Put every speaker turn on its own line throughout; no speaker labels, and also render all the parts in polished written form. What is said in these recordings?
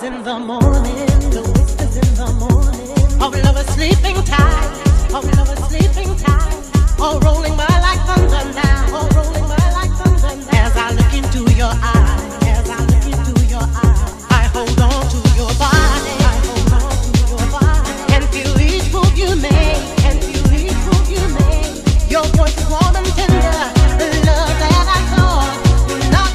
in the morning, the whispers in the morning, of lovers sleeping tight, of lovers sleeping tight, all rolling by like thunder now, all rolling by like thunder now. As I look into your eyes, as I look into your eyes, I hold on to your body, I hold on to your body, and feel each move you make, and feel each move you make. Your voice is warm and tender, the love that I thought would not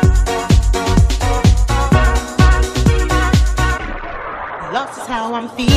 lost is how I'm feeling.